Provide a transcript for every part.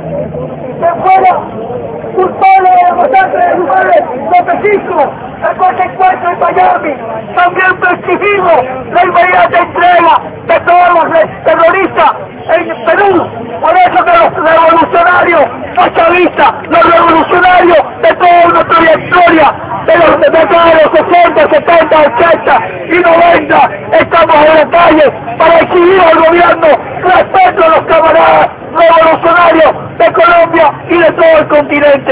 que fuera culpable de la masacre de Juárez, los vecinos, el cuarto encuentro en Miami, también exigimos la inmediata entrega de todos los terroristas en Perú. Por eso que los revolucionarios fachavistas, los revolucionarios de toda nuestra trayectoria, de los décadas de los 60, 70, 80 y 90, estamos en la calle para exigir al gobierno respeto a los camaradas revolucionarios de Colombia y de todo el continente.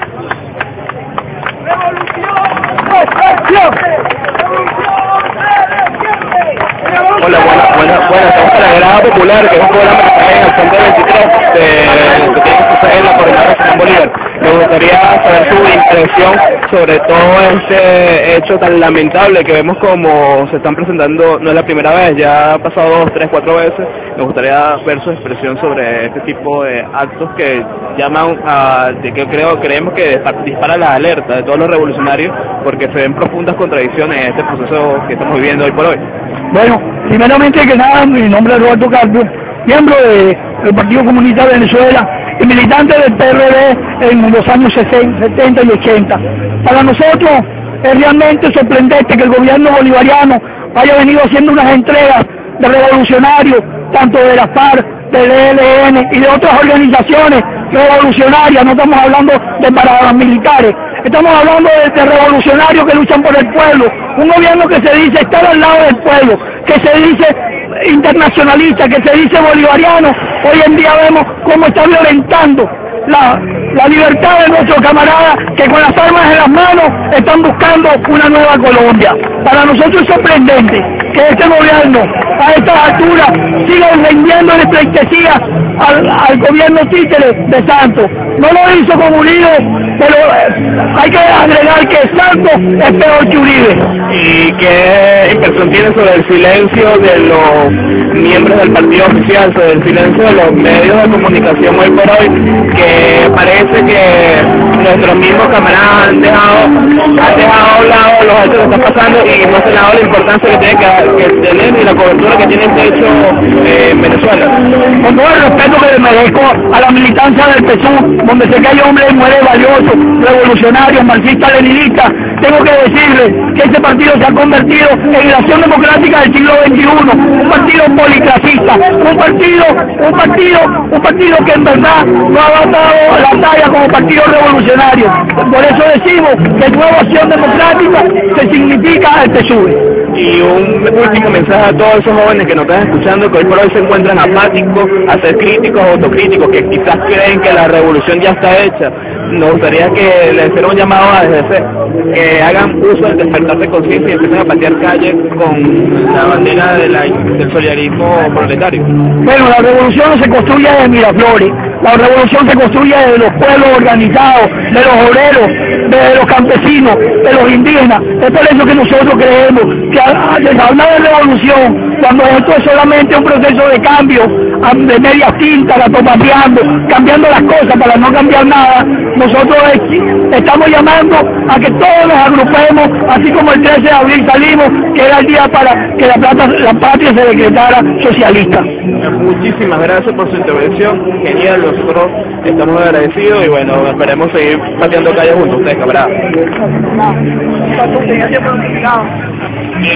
Hola, buenas, estamos en la Grada Popular, que es un programa que está en el Centro 23 que tiene que suceder en la Coordinadora Simón Bolívar. Me gustaría saber tu impresión sobre todo este hecho tan lamentable que vemos como se están presentando, no es la primera vez, ya ha pasado 2, 3, 4 veces. Me gustaría ver su expresión sobre este tipo de actos que llaman a, creemos que dispara la alerta de todos los revolucionarios, porque se ven profundas contradicciones en este proceso que estamos viviendo hoy por hoy. Bueno, primeramente que nada, mi nombre es Roberto Carpio, miembro del Partido Comunista de Venezuela y militante del PRD en los años 60, 70 y 80. Para nosotros es realmente sorprendente que el gobierno bolivariano haya venido haciendo unas entregas de revolucionarios, tanto de la FARC, del ELN y de otras organizaciones revolucionarias. No estamos hablando de paramilitares, estamos hablando de revolucionarios que luchan por el pueblo, un gobierno que se dice estar al lado del pueblo, que se dice internacionalista, que se dice bolivariano. Hoy en día vemos cómo está violentando la libertad de nuestros camaradas que con las armas en las manos están buscando una nueva Colombia. Para nosotros es sorprendente que este gobierno a estas alturas siga vendiendo en pleitesía al gobierno títere de Santos. No lo hizo con Uribe, pero hay que agregar que Santos es peor que Uribe. ¿Y qué impresión tiene sobre el silencio de los miembros del partido oficial, sobre el silencio de los medios de comunicación hoy por hoy, que parece que nuestros mismos camaradas han dejado a un lado los hechos que están pasando y no se le ha dado la importancia que tiene que tener y la cobertura que tiene este hecho en Venezuela? Con todo el respeto que le merezco a la militancia del PSUV, donde sé que hay hombres y mujeres valiosos, revolucionarios, marxistas, leninistas, tengo que decirles que este partido se ha convertido en la acción democrática del siglo XXI, un partido policlasista, un partido que en verdad no ha dado la talla como partido revolucionario. Por eso decimos que nueva acción democrática se significa el PSUV. Y un último mensaje a todos esos jóvenes que nos están escuchando, que hoy por hoy se encuentran apáticos, a ser críticos o autocríticos, que quizás creen que la revolución ya está hecha. Nos gustaría que les hiciera un llamado a desde que hagan uso del despertar de conciencia y empiecen a patear calles con la bandera del solidarismo proletario. Bueno, la revolución no se construye de Miraflores, la revolución se construye de los pueblos organizados, de los obreros, de los campesinos, de los indígenas. Es por eso que nosotros creemos que al hablar de revolución, cuando esto es solamente un proceso de cambio, de media tinta, la tomateando, cambiando las cosas para no cambiar nada, nosotros estamos llamando a que todos nos agrupemos, así como el 13 de abril salimos, que era el día para que la patria se decretara socialista. Muchísimas gracias por su intervención, genial, nosotros estamos agradecidos y bueno, esperemos seguir pateando calles juntos, ustedes, camaradas.